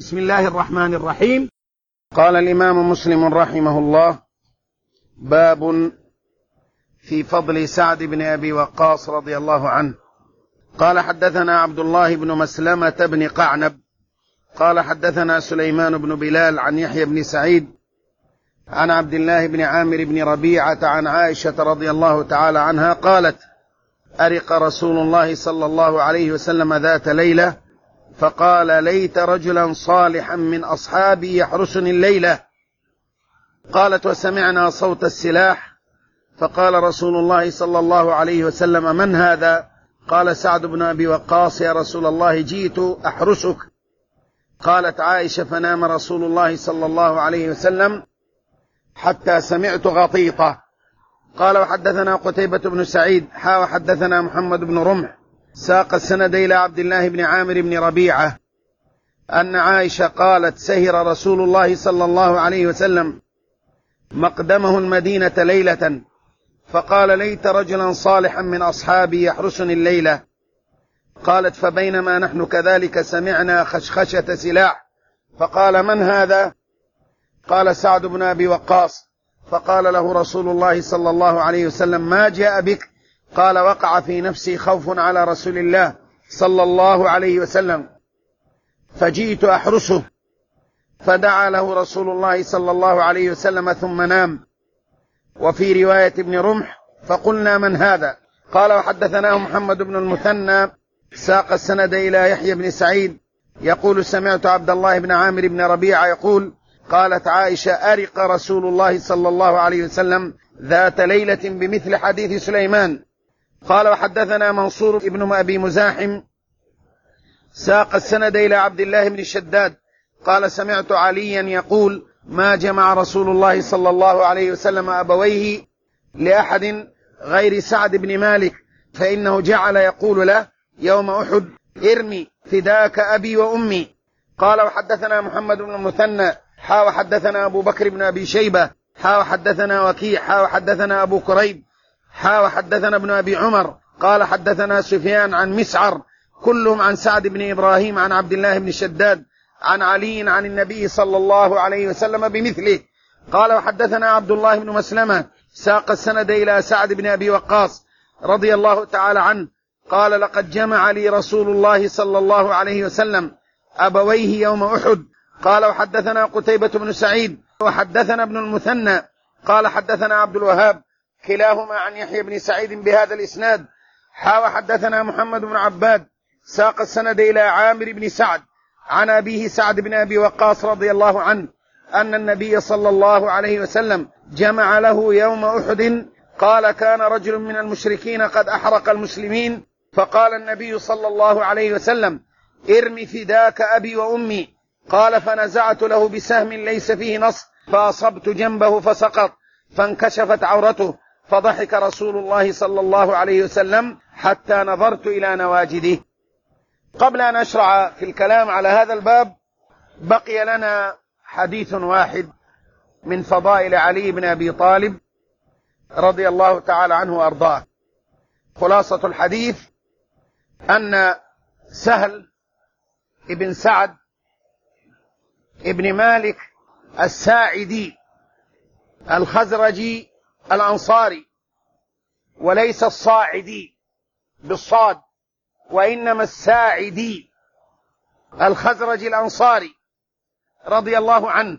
بسم الله الرحمن الرحيم. قال الإمام مسلم رحمه الله: باب في فضل سعد بن أبي وقاص رضي الله عنه. قال: حدثنا عبد الله بن مسلمة بن قعنب قال: حدثنا سليمان بن بلال عن يحيى بن سعيد عن عبد الله بن عامر بن ربيعة عن عائشة رضي الله تعالى عنها قالت: أرق رسول الله صلى الله عليه وسلم ذات ليلة فقال: ليت رجلا صالحا من أصحابي يحرسني الليلة. قالت: وسمعنا صوت السلاح فقال رسول الله صلى الله عليه وسلم: من هذا؟ قال: سعد بن أبي وقاص يا رسول الله، جئت أحرسك. قالت عائشة: فنام رسول الله صلى الله عليه وسلم حتى سمعت غطيطة. قال: وحدثنا قتيبة بن سعيد وحدثنا محمد بن رمح ساق السند إلى عبد الله بن عامر بن ربيعة أن عائشة قالت: سهر رسول الله صلى الله عليه وسلم مقدمه المدينة ليلة فقال: ليت رجلا صالحا من أصحابي يحرسني الليلة. قالت: فبينما نحن كذلك سمعنا خشخشة سلاح فقال: من هذا؟ قال: سعد بن أبي وقاص. فقال له رسول الله صلى الله عليه وسلم: ما جاء بك؟ قال: وقع في نفسي خوف على رسول الله صلى الله عليه وسلم فجئت أحرسه. فدعا له رسول الله صلى الله عليه وسلم ثم نام. وفي رواية ابن رمح: فقلنا: من هذا؟ قال: وحدثناه محمد بن المثنى ساق السند إلى يحيى بن سعيد يقول: سمعت عبد الله بن عامر بن ربيعة يقول: قالت عائشة: أرق رسول الله صلى الله عليه وسلم ذات ليلة بمثل حديث سليمان. قال: وحدثنا منصور بن أبي مزاحم ساق السند إلى عبد الله بن شداد قال: سمعت عليا يقول: ما جمع رسول الله صلى الله عليه وسلم أبويه لأحد غير سعد بن مالك، فإنه جعل يقول له يوم أحد: ارمي فداك أبي وأمي. قال: وحدثنا محمد بن المثنى وحدثنا أبو بكر بن أبي شيبة وحدثنا وكيع وحدثنا أبو كريب وحدثنا ابن أبي عمر قال: حدثنا سفيان عن مسعر كلهم عن سعد بن إبراهيم عن عبد الله بن شداد عن علي عن النبي صلى الله عليه وسلم بمثله. قال: وحدثنا عبد الله بن مسلمة ساق السند إلى سعد بن أبي وقاص رضي الله تعالى عنه قال: لقد جمع لي رسول الله صلى الله عليه وسلم أبويه يوم أحد. قال: وحدثنا قتيبة بن سعيد وحدثنا ابن المثنى قال: حدثنا عبد الوهاب كلاهما عن يحيى بن سعيد بهذا الإسناد. وحدثنا محمد بن عباد ساق السند إلى عامر بن سعد عن أبيه سعد بن أبي وقاص رضي الله عنه أن النبي صلى الله عليه وسلم جمع له يوم أحد. قال: كان رجل من المشركين قد أحرق المسلمين فقال النبي صلى الله عليه وسلم: ارمي فداك أبي وأمي. قال: فنزعت له بسهم ليس فيه نص فأصبت جنبه فسقط فانكشفت عورته فضحك رسول الله صلى الله عليه وسلم حتى نظرت إلى نواجده. قبل أن أشرع في الكلام على هذا الباب بقي لنا حديث واحد من فضائل علي بن أبي طالب رضي الله تعالى عنه وأرضاه. خلاصة الحديث أن سهل ابن سعد ابن مالك الساعدي الخزرجي الأنصاري، وليس الصاعدي بالصاد وإنما الساعدي الخزرجي الأنصاري رضي الله عنه،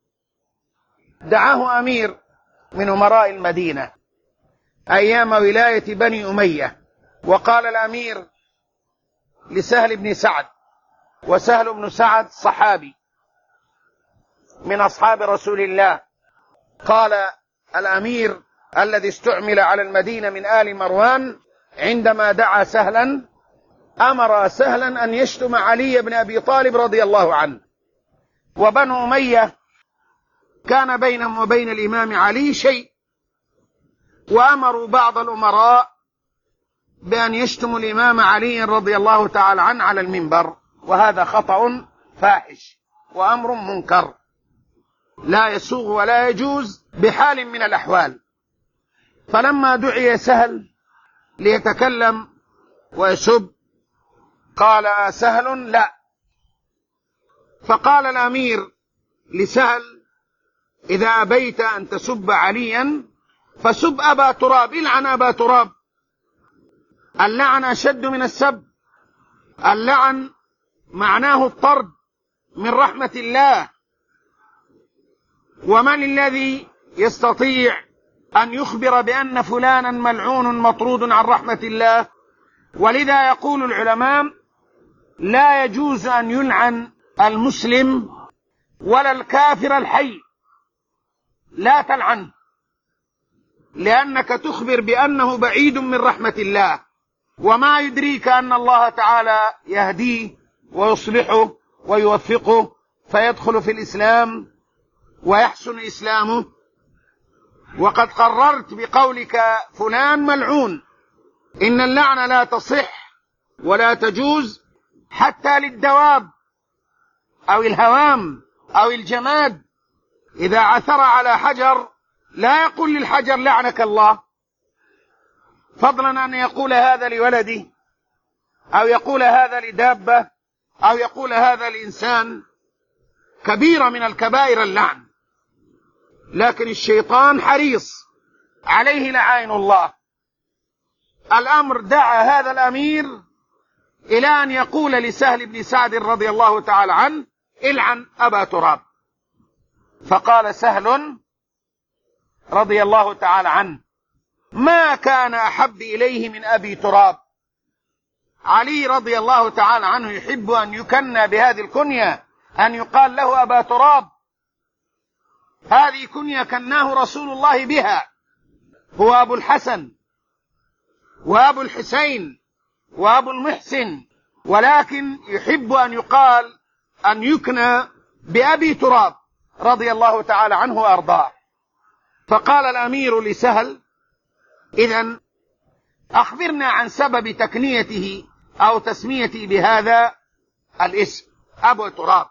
دعاه أمير من أمراء المدينة أيام ولاية بني أمية، وقال الأمير لسهل بن سعد، وسهل بن سعد صحابي من أصحاب رسول الله، قال الأمير الذي استعمل على المدينة من آل مروان عندما دعا سهلا أمر سهلا أن يشتم علي بن أبي طالب رضي الله عنه. وبنو أمية كان بينهم وبين الإمام علي شيء، وأمروا بعض الأمراء بأن يشتموا الإمام علي رضي الله تعالى عنه على المنبر، وهذا خطأ فاحش وأمر منكر لا يسوغ ولا يجوز بحال من الأحوال. فلما دعي سهل ليتكلم ويسب قال سهل: لا، فقال الأمير لسهل: إذا أبيت أن تسب عليا فسب أبا تراب، العن أبا تراب. اللعن أشد من السب. اللعن معناه الطرد من رحمة الله، ومن الذي يستطيع أن يخبر بأن فلانا ملعون مطرود عن رحمة الله؟ ولذا يقول العلماء: لا يجوز أن يلعن المسلم ولا الكافر الحي، لا تلعنه، لأنك تخبر بأنه بعيد من رحمة الله، وما يدريك أن الله تعالى يهديه ويصلحه ويوفقه فيدخل في الإسلام ويحسن إسلامه. وقد قررت بقولك فلان ملعون. إن اللعنة لا تصح ولا تجوز حتى للدواب أو الهوام أو الجماد. إذا عثر على حجر لا يقول للحجر لعنك الله، فضلا أن يقول هذا لولده أو يقول هذا لدابة أو يقول هذا لإنسان. كبيرة من الكبائر اللعن، لكن الشيطان حريص عليه لعائن الله. الأمر دعا هذا الأمير إلى أن يقول لسهل بن سعد رضي الله تعالى عنه: العن أبا تراب. فقال سهل رضي الله تعالى عنه: ما كان أحب إليه من أبي تراب. علي رضي الله تعالى عنه يحب أن يكنى بهذه الكنية، أن يقال له أبا تراب. هذه كنية كناه رسول الله بها، هو أبو الحسن وأبو الحسين وأبو المحسن، ولكن يحب أن يقال أن يكنى بأبي تراب رضي الله تعالى عنه وأرضاه. فقال الأمير لسهل: إذن أخبرنا عن سبب تكنيته أو تسميته بهذا الاسم أبو تراب.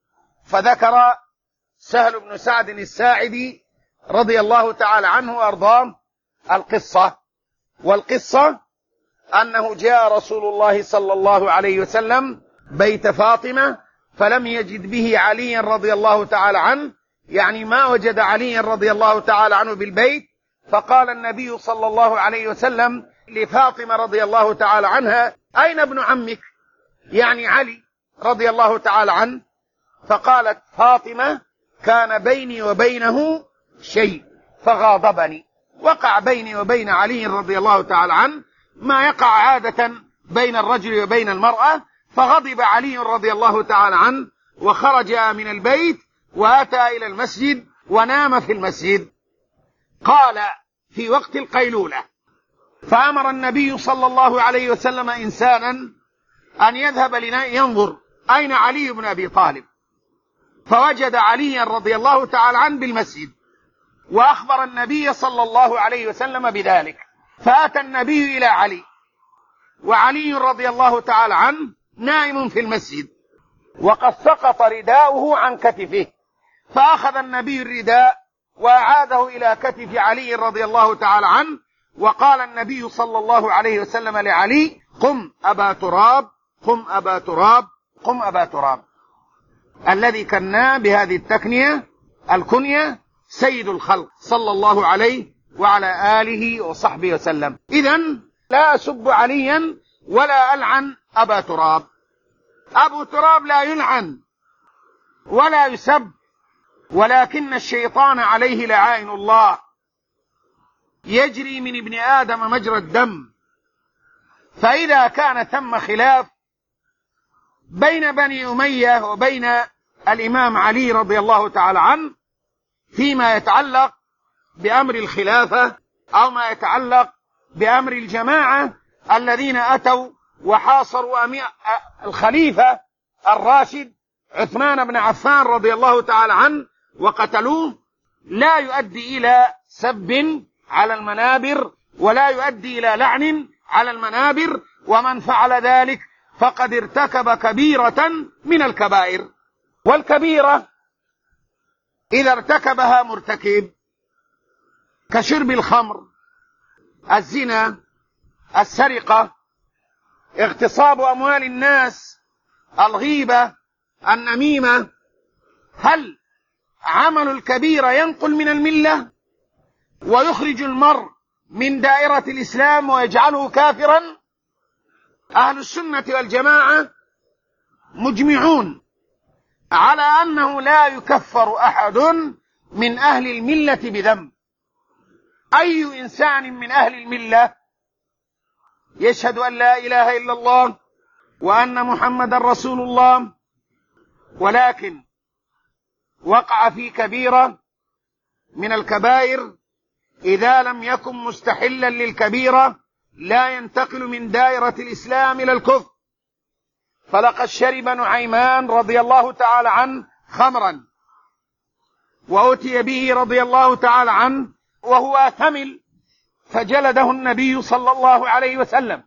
فذكر سهل بن سعد الساعدي رضي الله تعالى عنه وأرضاه القصة. والقصة أنه جاء رسول الله صلى الله عليه وسلم بيت فاطمة فلم يجد به عليا رضي الله تعالى عنه، يعني ما وجد عليا رضي الله تعالى عنه بالبيت. فقال النبي صلى الله عليه وسلم لفاطمة رضي الله تعالى عنها: أين ابن عمك؟ يعني علي رضي الله تعالى عنه. فقالت فاطمة: كان بيني وبينه شيء فغاضبني. وقع بيني وبين علي رضي الله تعالى عنه ما يقع عادة بين الرجل وبين المرأة. فغضب علي رضي الله تعالى عنه وخرج من البيت وأتى إلى المسجد ونام في المسجد. قال في وقت القيلولة: فأمر النبي صلى الله عليه وسلم إنسانا أن يذهب ينظر أين علي بن أبي طالب، فوجد عليا رضي الله تعالى عنه بالمسجد، وأخبر النبي صلى الله عليه وسلم بذلك. فأتى النبي إلى علي، وعلي رضي الله تعالى عنه نائم في المسجد وقد سقط رداؤه عن كتفه، فأخذ النبي الرداء وأعاده إلى كتف علي رضي الله تعالى عنه. وقال النبي صلى الله عليه وسلم لعلي: قم أبا تراب، قم أبا تراب، قم أبا تراب. الذي كنا بهذه التكنية الكنية سيد الخلق صلى الله عليه وعلى آله وصحبه وسلم. إذن لا أسب عليا ولا ألعن أبا تراب. أبو تراب لا يلعن ولا يسب، ولكن الشيطان عليه لعائن الله، يجري من ابن آدم مجرى الدم. فإذا كان ثم خلاف بين بني أمية وبين الإمام علي رضي الله تعالى عنه فيما يتعلق بأمر الخلافة أو ما يتعلق بأمر الجماعة الذين أتوا وحاصروا الخليفة الراشد عثمان بن عفان رضي الله تعالى عنه وقتلوه، لا يؤدي إلى سب على المنابر ولا يؤدي إلى لعن على المنابر، ومن فعل ذلك فقد ارتكب كبيرة من الكبائر. والكبيرة إذا ارتكبها مرتكب كشرب الخمر، الزنا، السرقة، اغتصاب أموال الناس، الغيبة، النميمة هل عمل الكبيرة ينقل من الملة ويخرج المرء من دائرة الإسلام ويجعله كافرا؟ أهل السنة والجماعة مجمعون على أنه لا يكفر أحد من أهل الملة بذنب. أي إنسان من أهل الملة يشهد أن لا إله إلا الله وأن محمدا رسول الله ولكن وقع في كبيرة من الكبائر، إذا لم يكن مستحلا للكبيرة لا ينتقل من دائرة الإسلام إلى الكفر. فلقد شرب نعيمان رضي الله تعالى عنه خمرا وأتي به رضي الله تعالى عنه وهو ثمل فجلده النبي صلى الله عليه وسلم،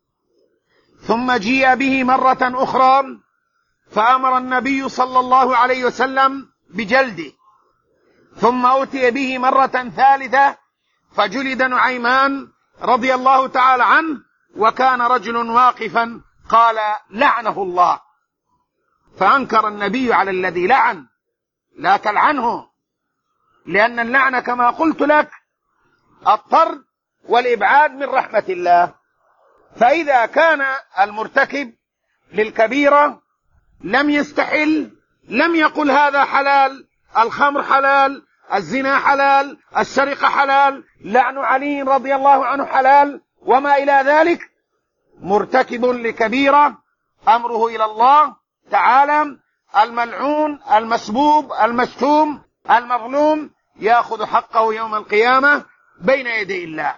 ثم جيء به مرة أخرى فأمر النبي صلى الله عليه وسلم بجلده، ثم أتي به مرة ثالثة فجلد نعيمان رضي الله تعالى عنه وكان رجل واقفا قال لعنه الله، فأنكر النبي على الذي لعن: لا تلعنه، لأن اللعنة كما قلت لك الطرد والإبعاد من رحمة الله. فإذا كان المرتكب للكبيرة لم يستحل، لم يقل هذا حلال، الخمر حلال، الزنا حلال، السرقة حلال، لعن علي رضي الله عنه حلال وما إلى ذلك، مرتكب لكبيرة أمره إلى الله تعالى. الملعون المسبوب المشتوم المظلوم يأخذ حقه يوم القيامة بين يدي الله.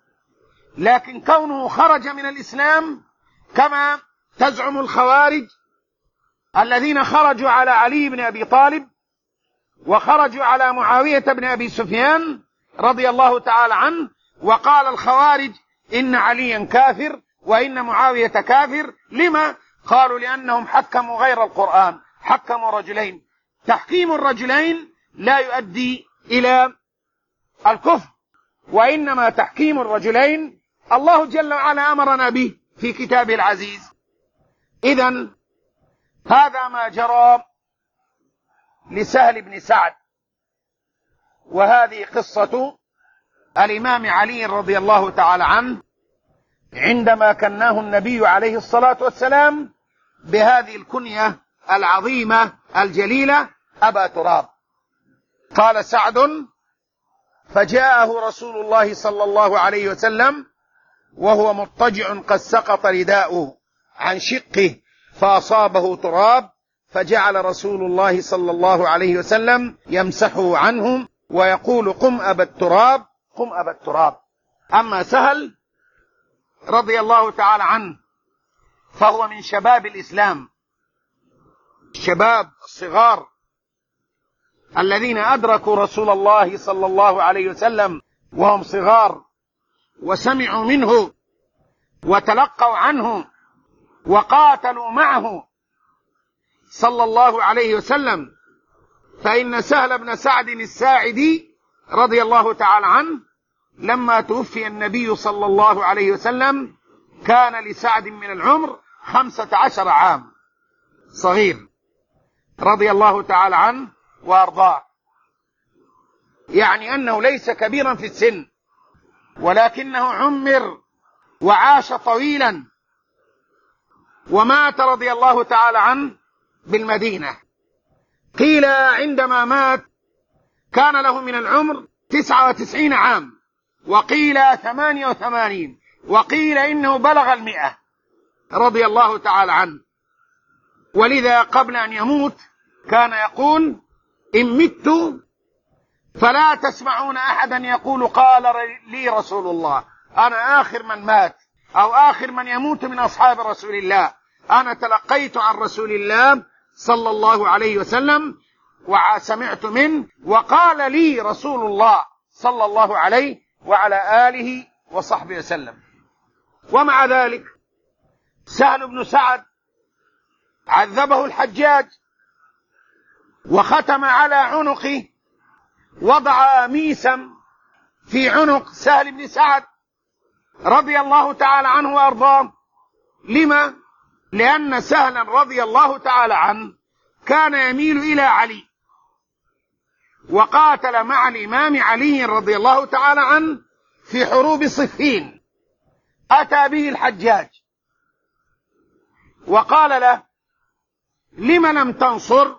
لكن كونه خرج من الإسلام كما تزعم الخوارج الذين خرجوا على علي بن أبي طالب وخرجوا على معاوية بن أبي سفيان رضي الله تعالى عنه، وقال الخوارج إن عليا كافر وإن معاوية كافر. لما؟ قالوا لأنهم حكموا غير القرآن، حكموا رجلين. تحكيم الرجلين لا يؤدي إلى الكفر، وإنما تحكيم الرجلين الله جل وعلا أمرنا به في كتابه العزيز. إذن هذا ما جرى لسهل بن سعد، وهذه قصة الإمام علي رضي الله تعالى عنه عندما كناه النبي عليه الصلاة والسلام بهذه الكنية العظيمة الجليلة أبا تراب. قال سعد: فجاءه رسول الله صلى الله عليه وسلم وهو مضطجع قد سقط رداؤه عن شقه فأصابه تراب، فجعل رسول الله صلى الله عليه وسلم يمسحه عنهم ويقول: قم أبا التراب، قم أبا التراب. أما سهل رضي الله تعالى عنه فهو من شباب الإسلام، الشباب الصغار الذين أدركوا رسول الله صلى الله عليه وسلم وهم صغار وسمعوا منه وتلقوا عنه وقاتلوا معه صلى الله عليه وسلم. فإن سهل بن سعد الساعدي رضي الله تعالى عنه لما توفي النبي صلى الله عليه وسلم كان لسعد من العمر 15 عام، صغير رضي الله تعالى عنه وأرضاه، يعني أنه ليس كبيرا في السن ولكنه عمر وعاش طويلا، ومات رضي الله تعالى عنه بالمدينة. قيل عندما مات كان له من العمر 99 عام، وقيل 88، وقيل إنه بلغ 100 رضي الله تعالى عنه. ولذا قبل أن يموت كان يقول: إن مت فلا تسمعون أحدا يقول قال لي رسول الله. أنا آخر من مات أو آخر من يموت من أصحاب رسول الله، أنا تلقيت عن رسول الله صلى الله عليه وسلم وسمعت منه وقال لي رسول الله صلى الله عليه وعلى آله وصحبه وسلم. ومع ذلك سهل بن سعد عذبه الحجاج وختم على عنقه، وضع ميسا في عنق سهل بن سعد رضي الله تعالى عنه وأرضاه. لما؟ لأن سهلا رضي الله تعالى عنه كان يميل إلى علي، وقاتل مع الإمام علي رضي الله تعالى عنه في حروب صفين. أتى به الحجاج وقال له: لم لم تنصر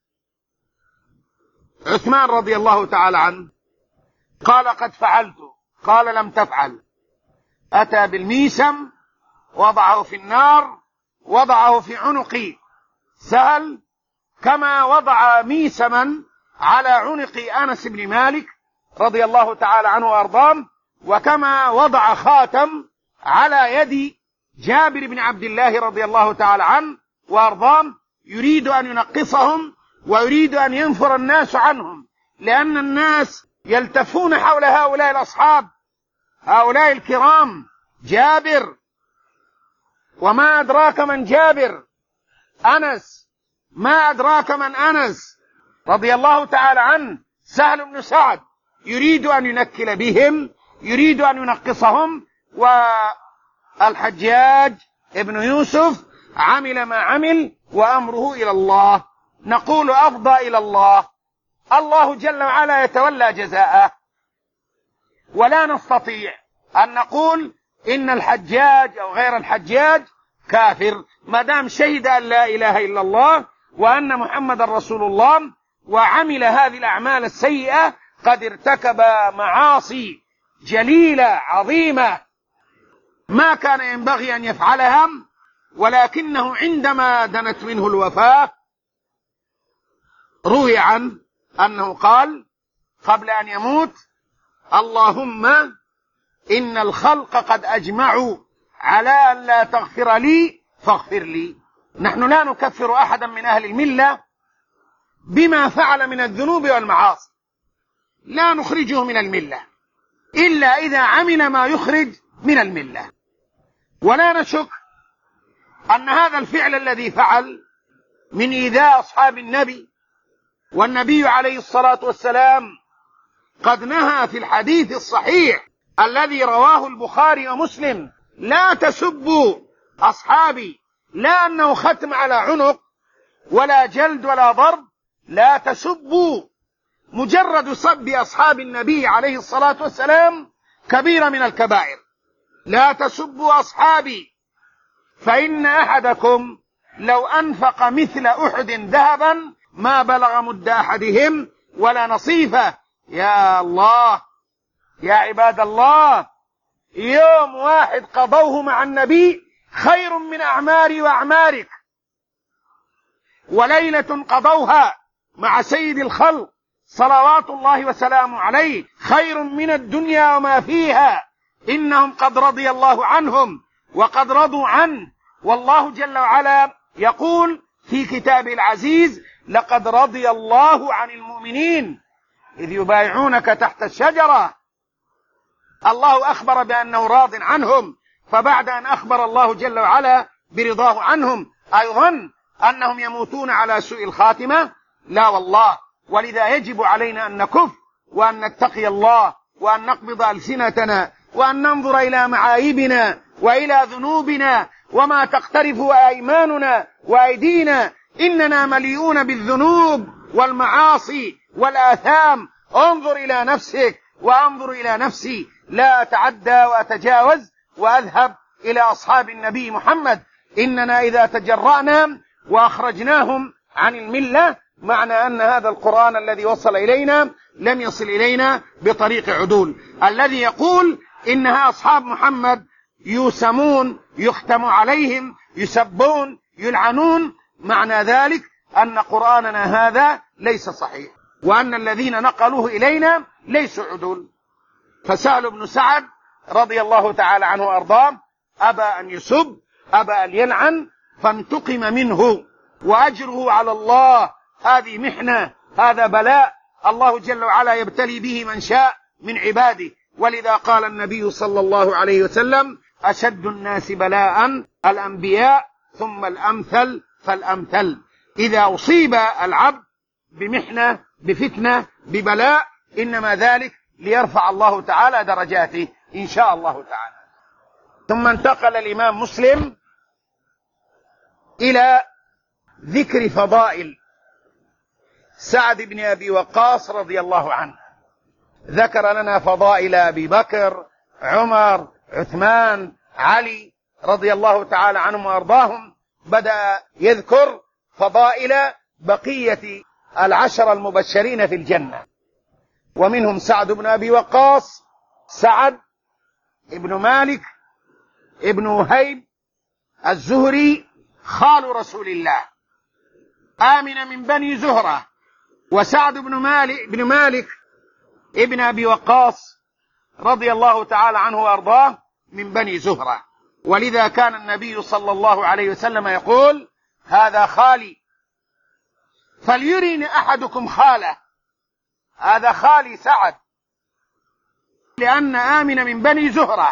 عثمان رضي الله تعالى عنه؟ قال: قد فعلت. قال: لم تفعل. أتى بالميسم، وضعه في النار، وضعه في عنق سهل، كما وضع ميسما على عنق أنس بن مالك رضي الله تعالى عنه وأرضاه، وكما وضع خاتم على يد جابر بن عبد الله رضي الله تعالى عنه وأرضاه، يريد أن ينقصهم ويريد أن ينفر الناس عنهم، لأن الناس يلتفون حول هؤلاء الأصحاب، هؤلاء الكرام. جابر، وما أدراك من جابر؟ أنس، ما أدراك من أنس رضي الله تعالى عنه؟ سهل بن سعد. يريد أن ينكل بهم، يريد أن ينقصهم. والحجاج ابن يوسف عمل ما عمل وأمره إلى الله. نقول أفضى إلى الله، الله جل وعلا يتولى جزاءه، ولا نستطيع أن نقول إن الحجاج أو غير الحجاج كافر ما دام شهد أن لا إله إلا الله وأن محمد رسول الله وعمل هذه الأعمال السيئة. قد ارتكب معاصي جليلة عظيمة ما كان ينبغي أن يفعلها، ولكنه عندما دنت منه الوفاة روي عنه أنه قال قبل أن يموت: اللهم إن الخلق قد أجمعوا على أن لا تغفر لي فاغفر لي. نحن لا نكفر أحدا من أهل الملة بما فعل من الذنوب والمعاصي، لا نخرجه من الملة إلا إذا عمل ما يخرج من الملة. ولا نشك أن هذا الفعل الذي فعل من إيذاء أصحاب النبي، والنبي عليه الصلاة والسلام قد نهى في الحديث الصحيح الذي رواه البخاري ومسلم: لا تسبوا أصحابي، لا أنه ختم على عنق ولا جلد ولا ضرب، لا تسبوا. مجرد سب أصحاب النبي عليه الصلاة والسلام كبيرة من الكبائر. لا تسبوا أصحابي فإن أحدكم لو أنفق مثل أحد ذهبا ما بلغ مد أحدهم ولا نصيفه. يا الله، يا عباد الله، يوم واحد قضوه مع النبي خير من أعماري وأعمارك، وليلة قضوها مع سيد الخلق صلوات الله وسلامه عليه خير من الدنيا وما فيها. إنهم قد رضي الله عنهم وقد رضوا عنه. والله جل وعلا يقول في كتابه العزيز: لقد رضي الله عن المؤمنين إذ يبايعونك تحت الشجرة. الله أخبر بأنه راض عنهم، فبعد أن أخبر الله جل وعلا برضاه عنهم أيضا أنهم يموتون على سوء الخاتمة؟ لا والله. ولذا يجب علينا أن نكف وأن نتقي الله وأن نقبض ألسنتنا وأن ننظر إلى معايبنا وإلى ذنوبنا وما تقترف أيماننا وأيدينا. إننا مليئون بالذنوب والمعاصي والآثام. انظر إلى نفسك وأنظر إلى نفسي، لا أتعدى وأتجاوز وأذهب إلى أصحاب النبي محمد. إننا إذا تجرأنا وأخرجناهم عن الملة معنى أن هذا القرآن الذي وصل إلينا لم يصل إلينا بطريق عدول. الذي يقول إنها أصحاب محمد يوسمون، يختم عليهم، يسبون، يلعنون، معنى ذلك أن قرآننا هذا ليس صحيح، وأن الذين نقلوه إلينا ليسوا عدول. فسهل بن سعد رضي الله تعالى عنه وأرضاه أبى أن يسب، أبى أن يلعن، فانتقم منه، وأجره على الله. هذه محنة، هذا بلاء الله جل وعلا يبتلي به من شاء من عباده. ولذا قال النبي صلى الله عليه وسلم: أشد الناس بلاء الأنبياء ثم الأمثل فالأمثل. إذا أصيب العبد بمحنة، بفتنة، ببلاء، إنما ذلك ليرفع الله تعالى درجاته إن شاء الله تعالى. ثم انتقل الإمام مسلم إلى ذكر فضائل سعد بن أبي وقاص رضي الله عنه، ذكر لنا فضائل أبي بكر، عمر، عثمان، علي رضي الله تعالى عنهم وأرضاهم. بدأ يذكر فضائل بقية العشر المبشرين في الجنة، ومنهم سعد بن أبي وقاص، سعد ابن مالك ابن وهيب الزهري خال رسول الله، آمن من بني زهرة. وسعد بن مالك ابن أبي وقاص رضي الله تعالى عنه وأرضاه من بني زهرة، ولذا كان النبي صلى الله عليه وسلم يقول: هذا خالي فليرني أحدكم خاله، هذا خالي سعد، لأن آمن من بني زهرة.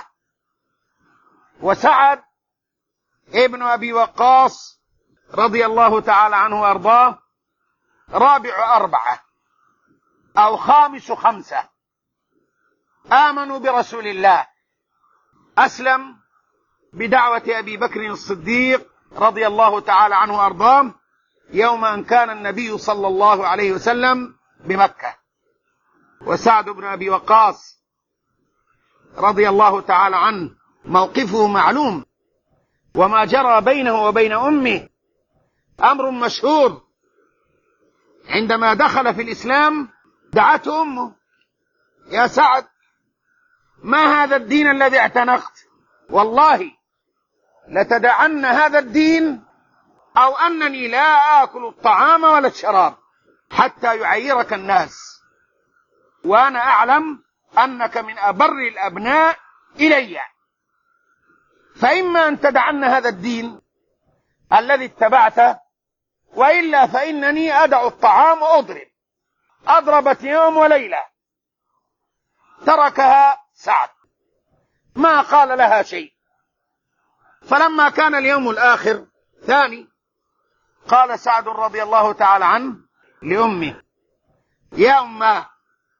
وسعد ابن أبي وقاص رضي الله تعالى عنه وأرضاه رابع 4 أو خامس 5 آمنوا برسول الله، أسلم بدعوة أبي بكر الصديق رضي الله تعالى عنه وأرضاه يوم أن كان النبي صلى الله عليه وسلم بمكة. وسعد بن أبي وقاص رضي الله تعالى عنه موقفه معلوم، وما جرى بينه وبين أمه أمر مشهور. عندما دخل في الإسلام دعته أمه: يا سعد، ما هذا الدين الذي اعتنقت؟ والله لتدعن هذا الدين أو أنني لا آكل الطعام ولا الشراب حتى يعيرك الناس، وأنا أعلم أنك من أبر الأبناء إلي، فإما أن تدعن هذا الدين الذي اتبعته، وإلا فإنني أدع الطعام وأضرب. أضربت يوم وليلة، تركها سعد ما قال لها شيء. فلما كان اليوم الآخر ثاني قال سعد رضي الله تعالى عنه لأمه: يا أماه،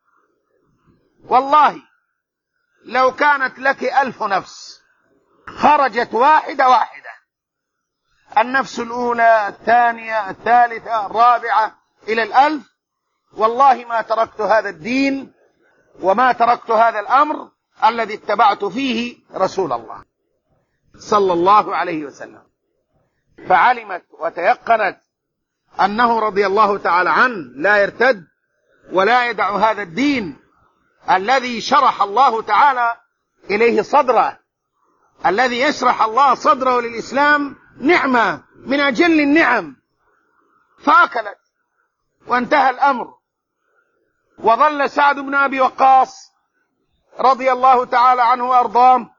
والله لو كانت لك 1000 نفس خرجت واحدة، النفس الأولى، الثانية، الثالثة، الرابعة إلى 1000، والله ما تركت هذا الدين وما تركت هذا الأمر الذي اتبعت فيه رسول الله صلى الله عليه وسلم. فعلمت وتيقنت أنه رضي الله تعالى عنه لا يرتد ولا يدع هذا الدين الذي شرح الله تعالى إليه صدره، الذي يشرح الله صدره للإسلام نعمة من أجل النعم. فأكلت وانتهى الأمر، وظل سعد بن أبي وقاص رضي الله تعالى عنه وأرضاه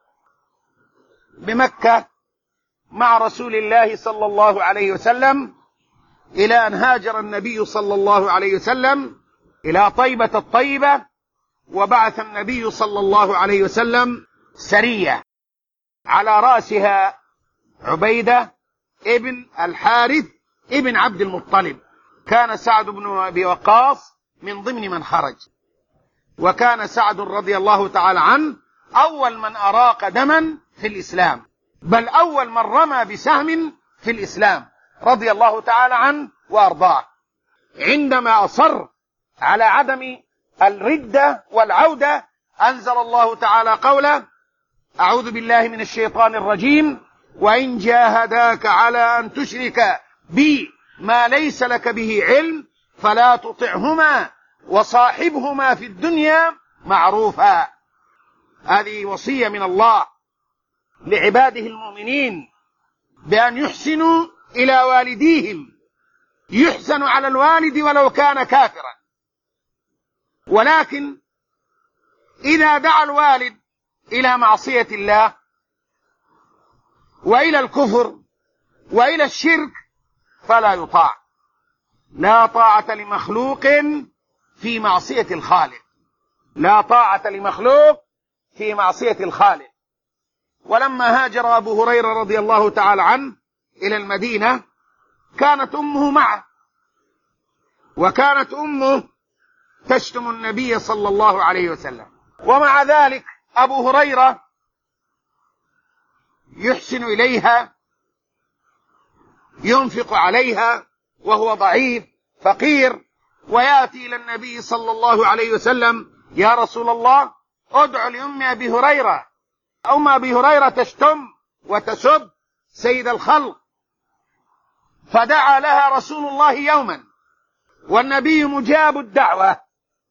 بمكة مع رسول الله صلى الله عليه وسلم إلى أن هاجر النبي صلى الله عليه وسلم إلى طيبة الطيبة، وبعث النبي صلى الله عليه وسلم سرية على رأسها عبيدة ابن الحارث ابن عبد المطلب. كان سعد بن أبي وقاص من ضمن من خرج، وكان سعد رضي الله تعالى عنه أول من أراق دما في الإسلام، بل أول من رمى بسهم في الإسلام رضي الله تعالى عنه وأرضاه، عندما أصر على عدم الردة والعودة أنزل الله تعالى قوله: أعوذ بالله من الشيطان الرجيم: وإن جاهداك على أن تشرك بي ما ليس لك به علم فلا تطعهما وصاحبهما في الدنيا معروفا. هذه وصية من الله لعباده المؤمنين بأن يحسنوا إلى والديهم، يحسن على الوالد ولو كان كافرا، ولكن إذا دعا الوالد إلى معصية الله وإلى الكفر وإلى الشرك فلا يطاع. لا طاعة لمخلوق في معصية الخالق، لا طاعة لمخلوق في معصية الخالق. ولما هاجر أبو هريرة رضي الله تعالى عنه إلى المدينة كانت أمه معه، وكانت أمه تشتم النبي صلى الله عليه وسلم، ومع ذلك أبو هريرة يحسن إليها، ينفق عليها وهو ضعيف فقير، ويأتي إلى النبي صلى الله عليه وسلم: يا رسول الله ادع لأم أبي هريرة. أم أبي هريرة تشتم وتسب سيد الخلق، فدعا لها رسول الله يوما، والنبي مجاب الدعوة،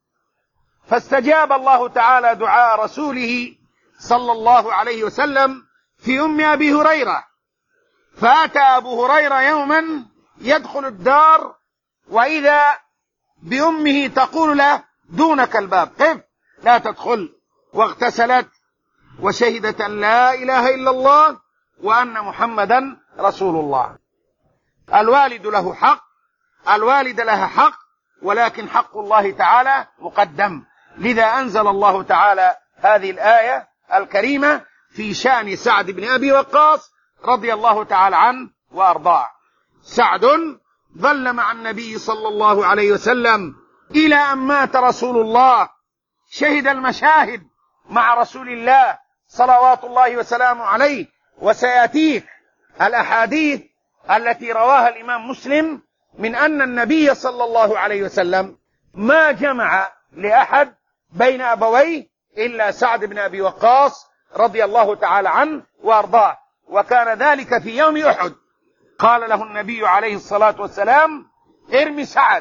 فاستجاب الله تعالى دعاء رسوله صلى الله عليه وسلم في أم أبي هريرة. فأتى أبو هريرة يوما يدخل الدار، وإذا بأمه تقول له: دونك الباب، قف لا تدخل. واغتسلت وشهدت أن لا إله إلا الله وأن محمدا رسول الله. الوالد له حق، الوالد لها حق، ولكن حق الله تعالى مقدم. لذا أنزل الله تعالى هذه الآية الكريمة في شأن سعد بن أبي وقاص رضي الله تعالى عنه وأرضاه. سعد ظل مع النبي صلى الله عليه وسلم إلى أن مات رسول الله، شهد المشاهد مع رسول الله صلوات الله وسلامه عليه. وسيأتيك الأحاديث التي رواها الإمام مسلم من أن النبي صلى الله عليه وسلم ما جمع لأحد بين أبويه إلا سعد بن أبي وقاص رضي الله تعالى عنه وأرضاه. وكان ذلك في يوم أحد، قال له النبي عليه الصلاة والسلام: ارمي سعد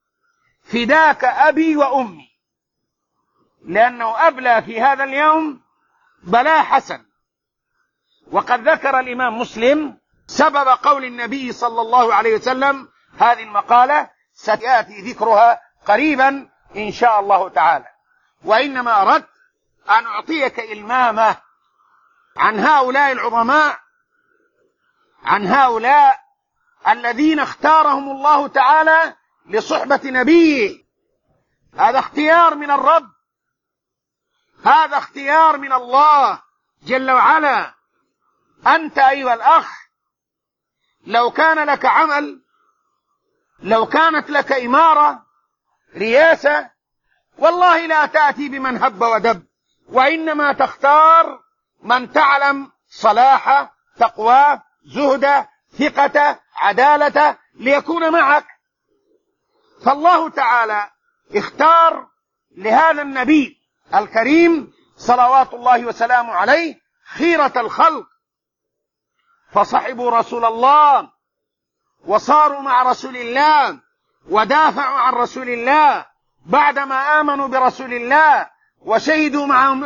فداك أبي وأمي، لأنه أبلى في هذا اليوم بلاء حسن. وقد ذكر الإمام مسلم سبب قول النبي صلى الله عليه وسلم هذه المقالة، سيأتي ذكرها قريبا إن شاء الله تعالى. وإنما أردت أن أعطيك إلمامة عن هؤلاء العظماء، عن هؤلاء الذين اختارهم الله تعالى لصحبة نبيه. هذا اختيار من الرب، هذا اختيار من الله جل وعلا. أنت أيها الأخ لو كان لك عمل، لو كانت لك إمارة، رياسة، والله لا تأتي بمن هب ودب، وإنما تختار من تعلم صلاحه، تقواه، زهده، ثقته، عدالته، ليكون معك. فالله تعالى اختار لهذا النبي الكريم صلوات الله وسلامه عليه خيرة الخلق، فصحبوا رسول الله وصاروا مع رسول الله ودافعوا عن رسول الله بعدما آمنوا برسول الله، وشهدوا معهم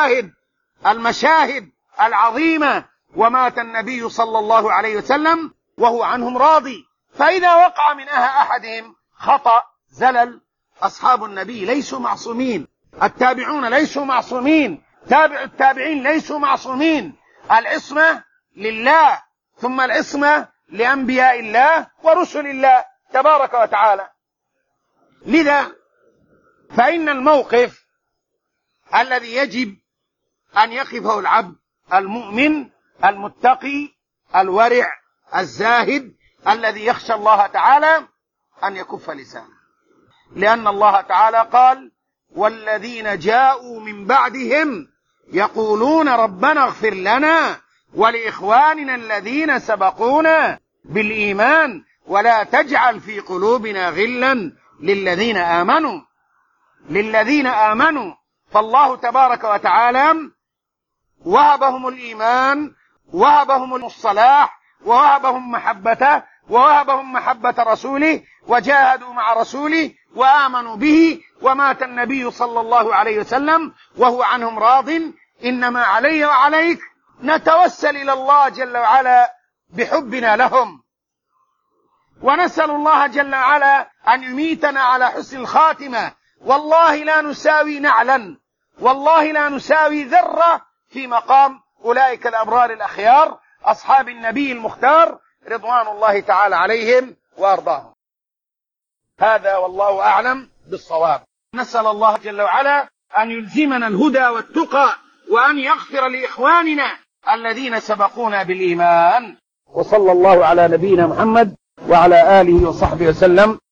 المشاهد العظيمة. ومات النبي صلى الله عليه وسلم وهو عنهم راضي. فإذا وقع من أحدهم خطأ، زلل، أصحاب النبي ليسوا معصومين، التابعون ليسوا معصومين، تابع التابعين ليسوا معصومين. العصمة لله، ثم العصمة لأنبياء الله ورسل الله تبارك وتعالى. لذا فإن الموقف الذي يجب أن يقفه العبد المؤمن المتقي الورع الزاهد الذي يخشى الله تعالى أن يكف لسانه، لأن الله تعالى قال: والذين جاءوا من بعدهم يقولون ربنا اغفر لنا ولإخواننا الذين سبقونا بالإيمان ولا تجعل في قلوبنا غلا للذين آمنوا. فالله تبارك وتعالى وهبهم الإيمان، وهبهم الصلاح، ووهبهم محبته، ووهبهم محبة رسوله، وجاهدوا مع رسوله وآمنوا به. ومات النبي صلى الله عليه وسلم وهو عنهم راض. إنما علي وعليك نتوسل إلى الله جل وعلا بحبنا لهم، ونسأل الله جل وعلا أن يميتنا على حسن الخاتمة. والله لا نساوي نعلا، والله لا نساوي ذرة في مقام أولئك الأبرار الأخيار أصحاب النبي المختار رضوان الله تعالى عليهم وأرضاهم. هذا والله أعلم بالصواب. نسأل الله جل وعلا أن يلزمنا الهدى والتقى، وأن يغفر لإخواننا الذين سبقونا بالإيمان. وصلى الله على نبينا محمد وعلى آله وصحبه وسلم.